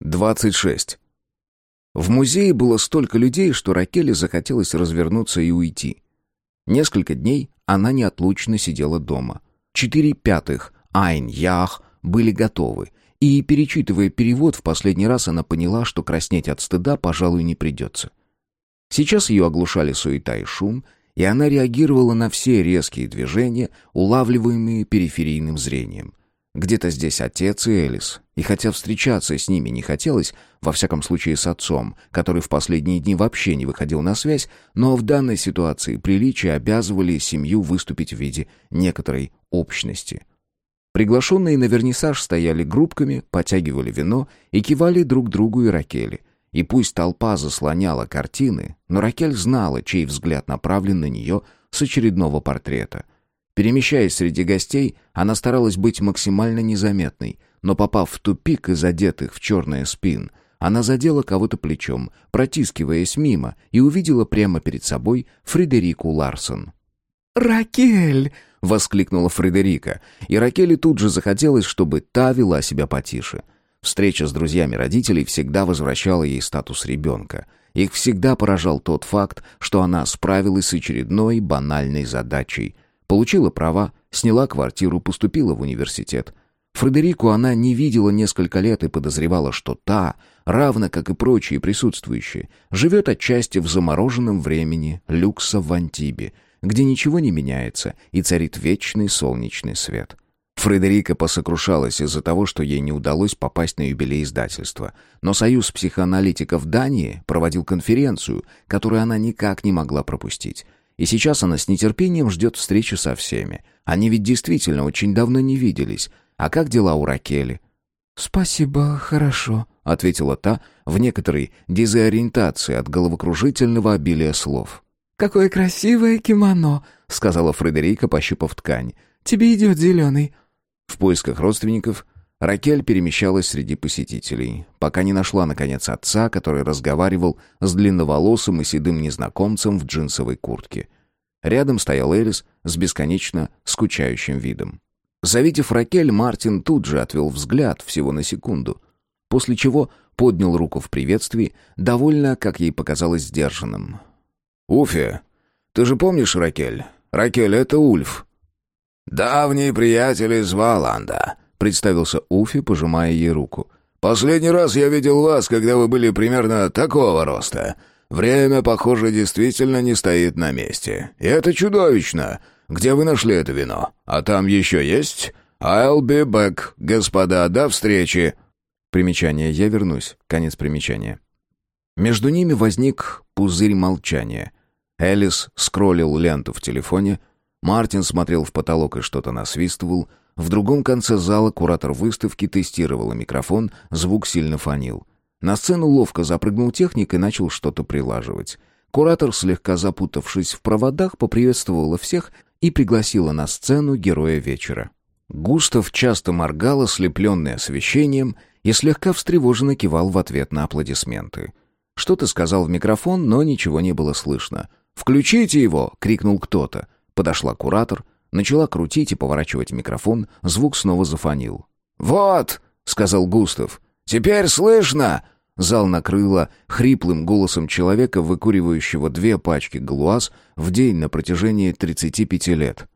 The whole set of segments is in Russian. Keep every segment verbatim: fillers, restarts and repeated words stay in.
двадцать шесть. В музее было столько людей, что Ракели захотелось развернуться и уйти. Несколько дней она неотлучно сидела дома. Четыре пятых «Айн-Ях» были готовы, и, перечитывая перевод, в последний раз она поняла, что краснеть от стыда, пожалуй, не придется. Сейчас ее оглушали суета и шум, и она реагировала на все резкие движения, улавливаемые периферийным зрением. Где-то здесь отец и Элис, и хотя встречаться с ними не хотелось, во всяком случае с отцом, который в последние дни вообще не выходил на связь, но в данной ситуации приличия обязывали семью выступить в виде некоторой общности. Приглашенные на вернисаж стояли группками, потягивали вино и кивали друг другу и Ракели. И пусть толпа заслоняла картины, но Ракель знала, чей взгляд направлен на нее с очередного портрета. Перемещаясь среди гостей, она старалась быть максимально незаметной, но попав в тупик из одетых в черное спин, она задела кого-то плечом, протискиваясь мимо, и увидела прямо перед собой Фредерику Ларсон. «Ракель!» — воскликнула Фредерика, и Ракели тут же захотелось, чтобы та вела себя потише. Встреча с друзьями родителей всегда возвращала ей статус ребенка. Их всегда поражал тот факт, что она справилась с очередной банальной задачей. Получила права, сняла квартиру, поступила в университет. Фредерику она не видела несколько лет и подозревала, что та, равно как и прочие присутствующие, живет отчасти в замороженном времени люкса в Антибе, где ничего не меняется и царит вечный солнечный свет. Фредерика посокрушалась из-за того, что ей не удалось попасть на юбилей издательства. Но Союз психоаналитиков Дании проводил конференцию, которую она никак не могла пропустить. И сейчас она с нетерпением ждет встречи со всеми. Они ведь действительно очень давно не виделись. А как дела у Ракели? «Спасибо, хорошо», — ответила та в некоторой дезориентации от головокружительного обилия слов. «Какое красивое кимоно», — сказала Фредерика, пощупав ткань. «Тебе идет зеленый». В поисках родственников Ракель перемещалась среди посетителей, пока не нашла, наконец, отца, который разговаривал с длинноволосым и седым незнакомцем в джинсовой куртке. Рядом стоял Элис с бесконечно скучающим видом. Завидев Ракель, Мартин тут же отвел взгляд всего на секунду, после чего поднял руку в приветствии, довольно, как ей показалось, сдержанным. «Уфе, ты же помнишь Ракель? Ракель — это Ульф». «Давний приятель из Валанда», — представился Уфе, пожимая ей руку. «Последний раз я видел вас, когда вы были примерно такого роста. Время, похоже, действительно не стоит на месте. И это чудовищно. Где вы нашли это вино? А там еще есть? I'll be back, господа, до встречи». Примечание «Я вернусь». Конец примечания. Между ними возник пузырь молчания. Элис скроллил ленту в телефоне. Мартин смотрел в потолок и что-то насвистывал. В другом конце зала куратор выставки тестировал микрофон, звук сильно фонил. На сцену ловко запрыгнул техник и начал что-то прилаживать. Куратор, слегка запутавшись в проводах, поприветствовала всех и пригласила на сцену героя вечера. Густав часто моргал, ослепленный освещением, и слегка встревоженно кивал в ответ на аплодисменты. Что-то сказал в микрофон, но ничего не было слышно. «Включите его!» — крикнул кто-то. Подошла куратор, начала крутить и поворачивать микрофон, звук снова зафонил. «Вот!» — сказал Густав. «Теперь слышно!» Зал накрыло хриплым голосом человека, выкуривающего две пачки галуаз в день на протяжении тридцати пяти лет.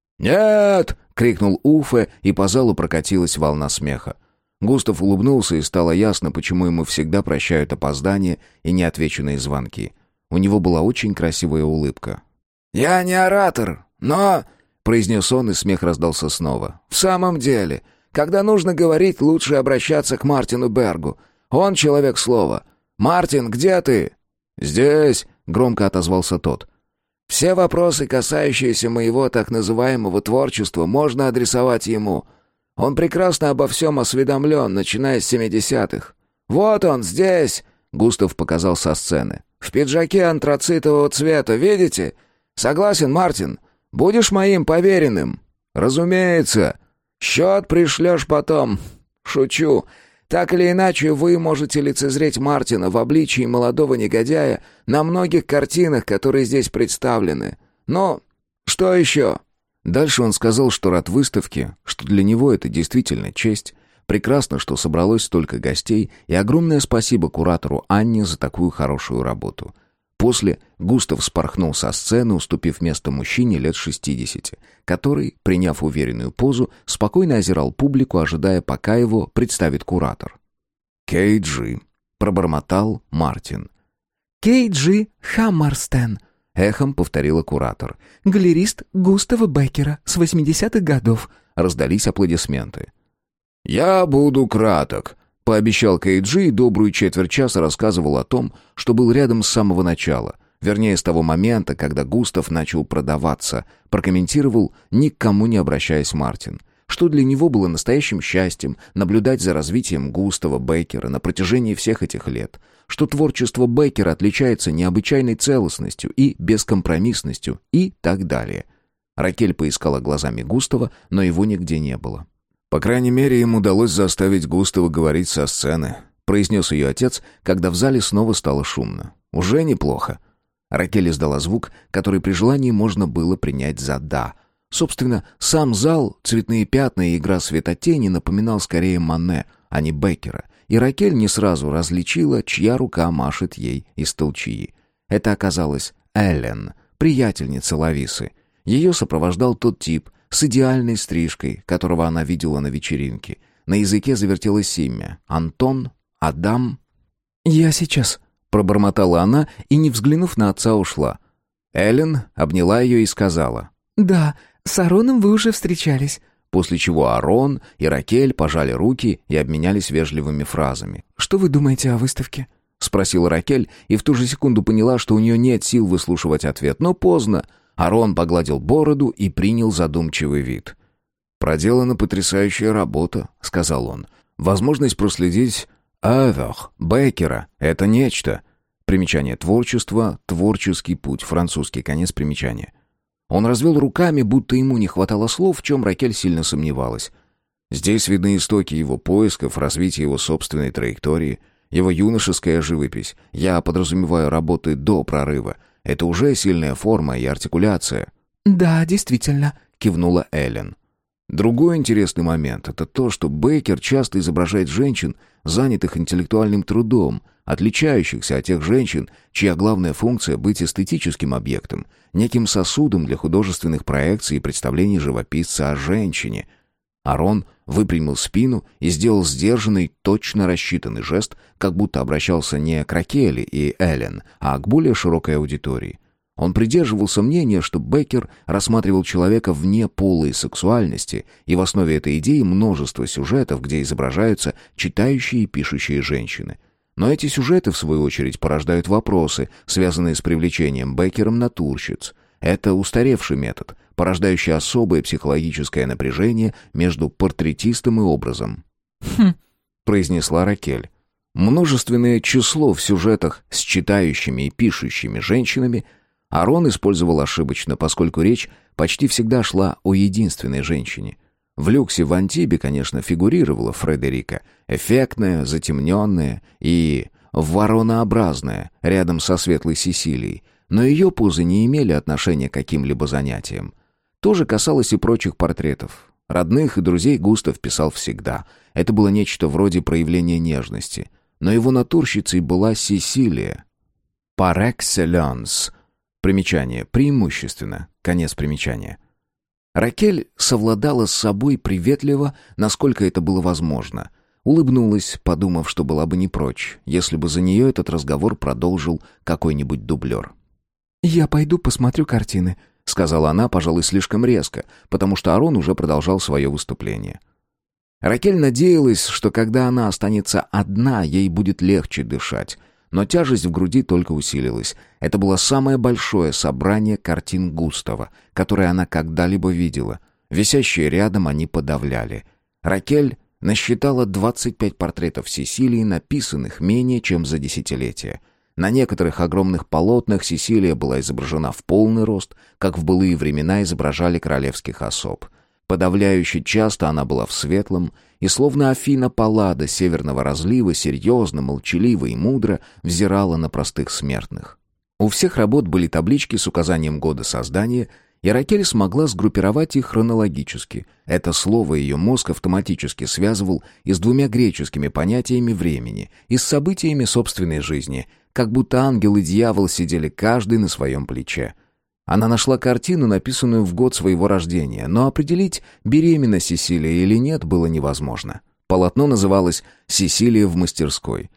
«Нет!» — крикнул Уфе, и по залу прокатилась волна смеха. Густав улыбнулся, и стало ясно, почему ему всегда прощают опоздания и неотвеченные звонки. У него была очень красивая улыбка. «Я не оратор, но...» — произнес он, и смех раздался снова. «В самом деле, когда нужно говорить, лучше обращаться к Мартину Бергу. Он человек слова. Мартин, где ты?» «Здесь», — громко отозвался тот. «Все вопросы, касающиеся моего так называемого творчества, можно адресовать ему. Он прекрасно обо всем осведомлен, начиная с семидесятых. Вот он, здесь!» — Густав показал со сцены. «В пиджаке антрацитового цвета, видите? Согласен, Мартин? Будешь моим поверенным?» «Разумеется. Счет пришлешь потом. Шучу. Так или иначе, вы можете лицезреть Мартина в обличии молодого негодяя на многих картинах, которые здесь представлены. Ну, что еще?» Дальше он сказал, что рад выставке, что для него это действительно честь. Прекрасно, что собралось столько гостей, и огромное спасибо куратору Анне за такую хорошую работу. После Густав спорхнул со сцены, уступив место мужчине лет шестидесяти, который, приняв уверенную позу, спокойно озирал публику, ожидая, пока его представит куратор. «Кей Джи», — пробормотал Мартин. «Кей Джи Хаммерстен», — эхом повторила куратор. «Галерист Густава Беккера с восьмидесятых годов». Раздались аплодисменты. «Я буду краток», — пообещал Кей Джи и добрую четверть часа рассказывал о том, что был рядом с самого начала, вернее, с того момента, когда Густав начал продаваться, прокомментировал, ни к кому не обращаясь, Мартин, что для него было настоящим счастьем наблюдать за развитием Густава Беккера на протяжении всех этих лет, что творчество Беккера отличается необычайной целостностью и бескомпромиссностью и так далее. Ракель поискала глазами Густава, но его нигде не было. «По крайней мере, им удалось заставить Густава говорить со сцены», произнес ее отец, когда в зале снова стало шумно. «Уже неплохо». Ракель издала звук, который при желании можно было принять за «да». Собственно, сам зал, цветные пятна и игра светотени напоминал скорее Мане, а не Беккера, и Ракель не сразу различила, чья рука машет ей из толчии. Это оказалась Эллен, приятельница Лависы. Ее сопровождал тот тип с идеальной стрижкой, которого она видела на вечеринке. На языке завертелось имя — Антон, Адам. «Я сейчас», — пробормотала она и, не взглянув на отца, ушла. Эллен обняла ее и сказала: «Да, с Ароном вы уже встречались». После чего Арон и Ракель пожали руки и обменялись вежливыми фразами. «Что вы думаете о выставке?» — спросила Ракель, и в ту же секунду поняла, что у нее нет сил выслушивать ответ. Но поздно. Арон погладил бороду и принял задумчивый вид. «Проделана потрясающая работа», — сказал он. «Возможность проследить Авах Беккера — это нечто». Примечание творчества, творческий путь, французский, конец примечания. Он развел руками, будто ему не хватало слов, в чем Ракель сильно сомневалась. Здесь видны истоки его поисков, развитие его собственной траектории, его юношеская живопись. Я подразумеваю работы до прорыва. Это уже сильная форма и артикуляция. «Да, действительно», — кивнула Эллен. Другой интересный момент — это то, что Беккер часто изображает женщин, занятых интеллектуальным трудом, отличающихся от тех женщин, чья главная функция — быть эстетическим объектом, неким сосудом для художественных проекций и представлений живописца о женщине. Арон выпрямил спину и сделал сдержанный, точно рассчитанный жест, как будто обращался не к Ракели и Эллен, а к более широкой аудитории. Он придерживался мнения, что Беккер рассматривал человека вне пола и сексуальности, и в основе этой идеи множество сюжетов, где изображаются читающие и пишущие женщины. Но эти сюжеты, в свою очередь, порождают вопросы, связанные с привлечением Беккером натурщиц. Это устаревший метод, порождающий особое психологическое напряжение между портретистом и образом. «Хм», — произнесла Ракель. Множественное число в сюжетах с читающими и пишущими женщинами Арон использовал ошибочно, поскольку речь почти всегда шла о единственной женщине. В люксе в Антибе, конечно, фигурировала Фредерика, эффектная, затемненная и воронообразная, рядом со светлой Сесилией, но ее позы не имели отношения к каким-либо занятиям. То же касалось и прочих портретов. Родных и друзей Густав писал всегда. Это было нечто вроде проявления нежности. Но его натурщицей была Сесилия. Par excellence. Примечание. Преимущественно. Конец примечания. Ракель совладала с собой приветливо, насколько это было возможно. Улыбнулась, подумав, что была бы не прочь, если бы за нее этот разговор продолжил какой-нибудь дублер. «Я пойду посмотрю картины», — сказала она, пожалуй, слишком резко, потому что Арон уже продолжал свое выступление. Ракель надеялась, что когда она останется одна, ей будет легче дышать. Но тяжесть в груди только усилилась. Это было самое большое собрание картин Густава, которое она когда-либо видела. Висящие рядом они подавляли. Ракель насчитала двадцать пять портретов Сесилии, написанных менее чем за десятилетие. На некоторых огромных полотнах Сесилия была изображена в полный рост, как в былые времена изображали королевских особ. Подавляюще часто она была в светлом, и словно Афина Паллада северного разлива серьезно, молчаливо и мудро взирала на простых смертных. У всех работ были таблички с указанием года создания И Ракель смогла сгруппировать их хронологически. Это слово ее мозг автоматически связывал и с двумя греческими понятиями времени, и с событиями собственной жизни, как будто ангел и дьявол сидели каждый на своем плече. Она нашла картину, написанную в год своего рождения, но определить, беременна Сесилия или нет, было невозможно. Полотно называлось «Сесилия в мастерской».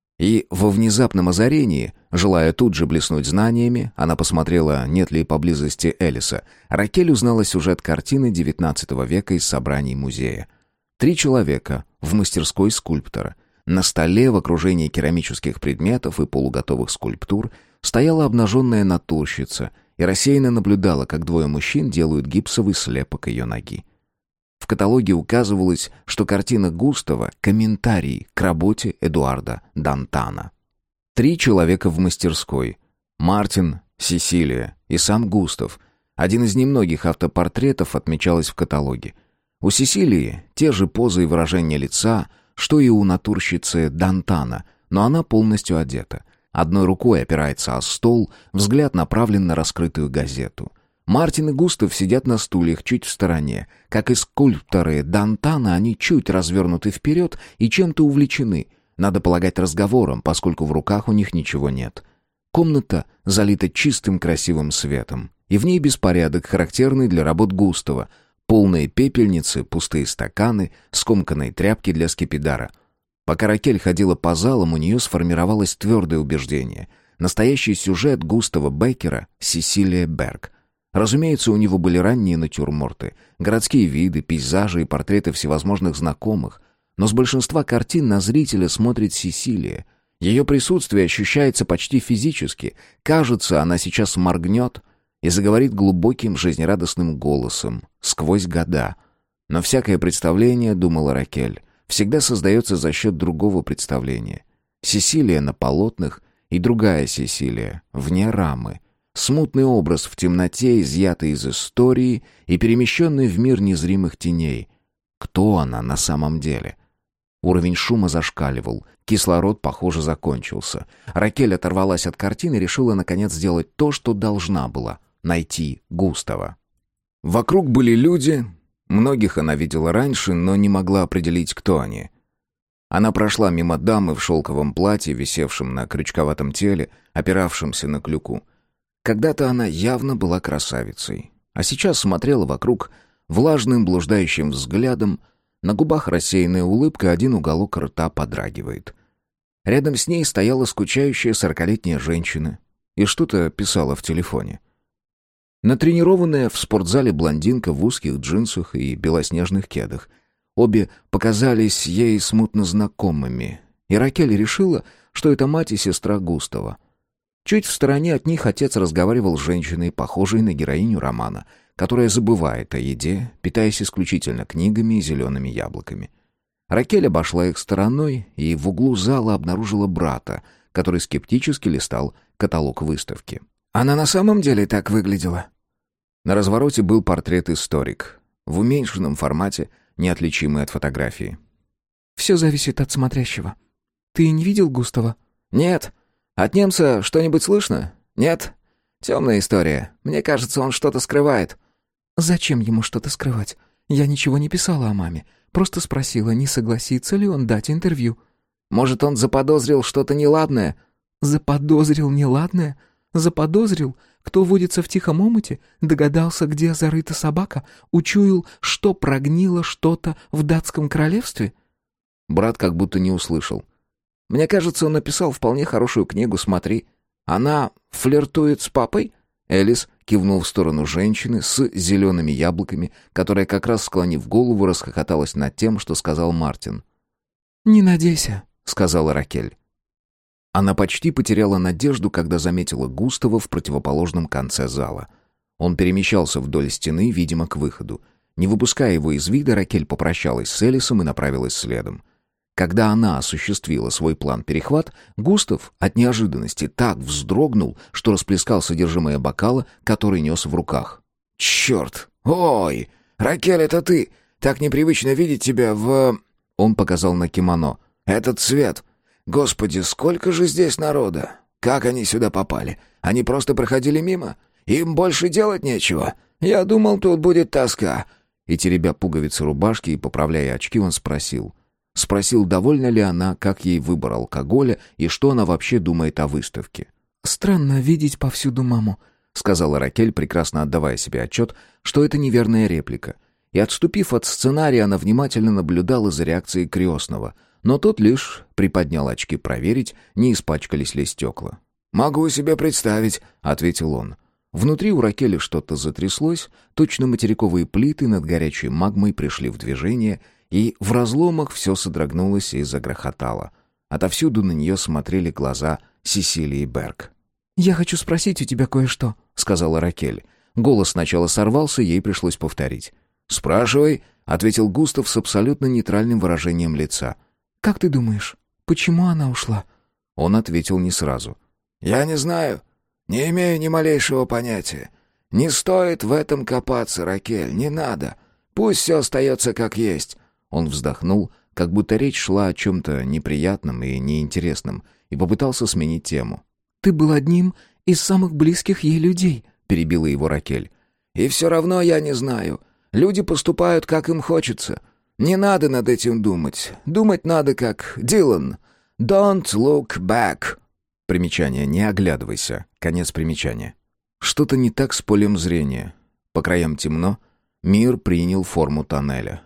И во внезапном озарении, желая тут же блеснуть знаниями, она посмотрела, нет ли поблизости Элиса. Ракель узнала сюжет картины девятнадцатого века из собраний музея. Три человека в мастерской скульптора. На столе в окружении керамических предметов и полуготовых скульптур стояла обнаженная натурщица и рассеянно наблюдала, как двое мужчин делают гипсовый слепок ее ноги. В каталоге указывалось, что картина Густава — комментарий к работе Эдуарда Д'Антана. Три человека в мастерской. Мартин, Сесилия и сам Густав. Один из немногих автопортретов отмечалось в каталоге. У Сесилии те же позы и выражения лица, что и у натурщицы Д'Антана, но она полностью одета. Одной рукой опирается о стол, взгляд направлен на раскрытую газету. Мартин и Густав сидят на стульях чуть в стороне. Как и скульпторы Д'Антана, они чуть развернуты вперед и чем-то увлечены. Надо полагать разговором, поскольку в руках у них ничего нет. Комната залита чистым красивым светом. И в ней беспорядок, характерный для работ Густава. Полные пепельницы, пустые стаканы, скомканные тряпки для скипидара. Пока Ракель ходила по залам, у нее сформировалось твердое убеждение. Настоящий сюжет Густава Беккера — Сесилия Берг. Разумеется, у него были ранние натюрморты, городские виды, пейзажи и портреты всевозможных знакомых. Но с большинства картин на зрителя смотрит Сесилия. Ее присутствие ощущается почти физически. Кажется, она сейчас моргнет и заговорит глубоким, жизнерадостным голосом, сквозь года. Но всякое представление, думала Ракель, всегда создается за счет другого представления. Сесилия на полотнах и другая Сесилия, вне рамы. Смутный образ в темноте, изъятый из истории и перемещенный в мир незримых теней. Кто она на самом деле? Уровень шума зашкаливал. Кислород, похоже, закончился. Ракель оторвалась от картины и решила, наконец, сделать то, что должна была — найти Густава. Вокруг были люди. Многих она видела раньше, но не могла определить, кто они. Она прошла мимо дамы в шелковом платье, висевшем на крючковатом теле, опиравшемся на клюку. Когда-то она явно была красавицей, а сейчас смотрела вокруг влажным блуждающим взглядом, на губах рассеянная улыбка, один уголок рта подрагивает. Рядом с ней стояла скучающая сорокалетняя женщина и что-то писала в телефоне. Натренированная в спортзале блондинка в узких джинсах и белоснежных кедах. Обе показались ей смутно знакомыми, и Ракель решила, что это мать и сестра Густава. Чуть в стороне от них отец разговаривал с женщиной, похожей на героиню романа, которая забывает о еде, питаясь исключительно книгами и зелеными яблоками. Ракель обошла их стороной и в углу зала обнаружила брата, который скептически листал каталог выставки. Она на самом деле так выглядела? На развороте был портрет историк, в уменьшенном формате, неотличимый от фотографии. «Все зависит от смотрящего. Ты не видел Густава?» «Нет. От немца что-нибудь слышно? Нет? Темная история. Мне кажется, он что-то скрывает». «Зачем ему что-то скрывать? Я ничего не писала о маме. Просто спросила, не согласится ли он дать интервью». «Может, он заподозрил что-то неладное?» «Заподозрил неладное? Заподозрил? Кто водится в тихом омуте? Догадался, где зарыта собака? Учуял, что прогнило что-то в датском королевстве?» Брат как будто не услышал. «Мне кажется, он написал вполне хорошую книгу, смотри. Она флиртует с папой?» Элис кивнул в сторону женщины с зелеными яблоками, которая, как раз склонив голову, расхохоталась над тем, что сказал Мартин. «Не надейся», — сказала Ракель. Она почти потеряла надежду, когда заметила Густава в противоположном конце зала. Он перемещался вдоль стены, видимо, к выходу. Не выпуская его из вида, Ракель попрощалась с Элисом и направилась следом. Когда она осуществила свой план-перехват, Густав от неожиданности так вздрогнул, что расплескал содержимое бокала, который нес в руках. «Черт! Ой! Ракель, это ты! Так непривычно видеть тебя в...» Он показал на кимоно. «Этот цвет! Господи, сколько же здесь народа! Как они сюда попали? Они просто проходили мимо? Им больше делать нечего?» Я думал, тут будет тоска». И, теребя пуговицы рубашки и поправляя очки, он спросил. Спросил, довольна ли она, как ей выбор алкоголя и что она вообще думает о выставке. «Странно видеть повсюду маму», — сказала Ракель, прекрасно отдавая себе отчет, что это неверная реплика. И, отступив от сценария, она внимательно наблюдала за реакцией крестного, но тот лишь приподнял очки проверить, не испачкались ли стекла. «Могу себе представить», — ответил он. Внутри у Ракели что-то затряслось, точно материковые плиты над горячей магмой пришли в движение, и в разломах все содрогнулось и загрохотало. Отовсюду на нее смотрели глаза Сесилии Берг. «Я хочу спросить у тебя кое-что», — сказала Ракель. Голос сначала сорвался, ей пришлось повторить. «Спрашивай», — ответил Густав с абсолютно нейтральным выражением лица. «Как ты думаешь, почему она ушла?» Он ответил не сразу. «Я не знаю. Не имею ни малейшего понятия. Не стоит в этом копаться, Ракель, не надо. Пусть все остается как есть». Он вздохнул, как будто речь шла о чем-то неприятном и неинтересном, и попытался сменить тему. «Ты был одним из самых близких ей людей», — перебила его Ракель. «И все равно я не знаю. Люди поступают, как им хочется. Не надо над этим думать. Думать надо, как Дилан. Don't look back». Примечание «не оглядывайся». Конец примечания. Что-то не так с полем зрения. По краям темно, мир принял форму тоннеля.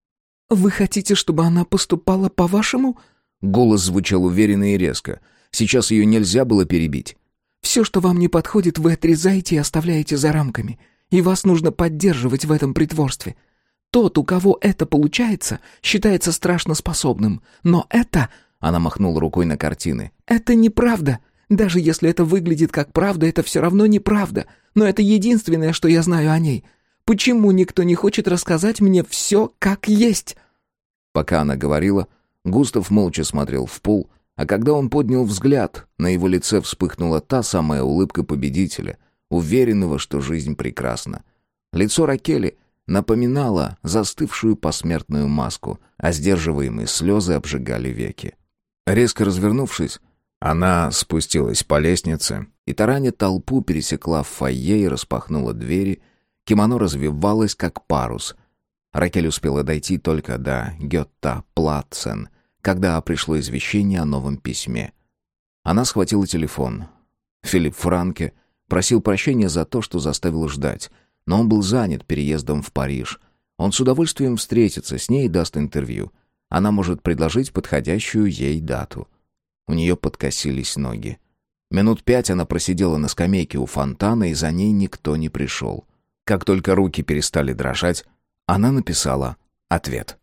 «Вы хотите, чтобы она поступала по-вашему?» Голос звучал уверенно и резко. Сейчас ее нельзя было перебить. «Все, что вам не подходит, вы отрезаете и оставляете за рамками. И вас нужно поддерживать в этом притворстве. Тот, у кого это получается, считается страшно способным. Но это...» Она махнула рукой на картины. «Это неправда. Даже если это выглядит как правда, это все равно неправда. Но это единственное, что я знаю о ней. Почему никто не хочет рассказать мне все как есть?» Пока она говорила, Густав молча смотрел в пол, а когда он поднял взгляд, на его лице вспыхнула та самая улыбка победителя, уверенного, что жизнь прекрасна. Лицо Ракели напоминало застывшую посмертную маску, а сдерживаемые слезы обжигали веки. Резко развернувшись, она спустилась по лестнице и, тараня толпу, пересекла в фойе и распахнула двери. Кимоно развивалось, как парус. Ракель успела дойти только до Гетта-Платцен, когда пришло извещение о новом письме. Она схватила телефон. Филипп Франке просил прощения за то, что заставил ждать, но он был занят переездом в Париж. Он с удовольствием встретится с ней и даст интервью. Она может предложить подходящую ей дату. У нее подкосились ноги. Минут пять она просидела на скамейке у фонтана, и за ней никто не пришел. Как только руки перестали дрожать, она написала ответ.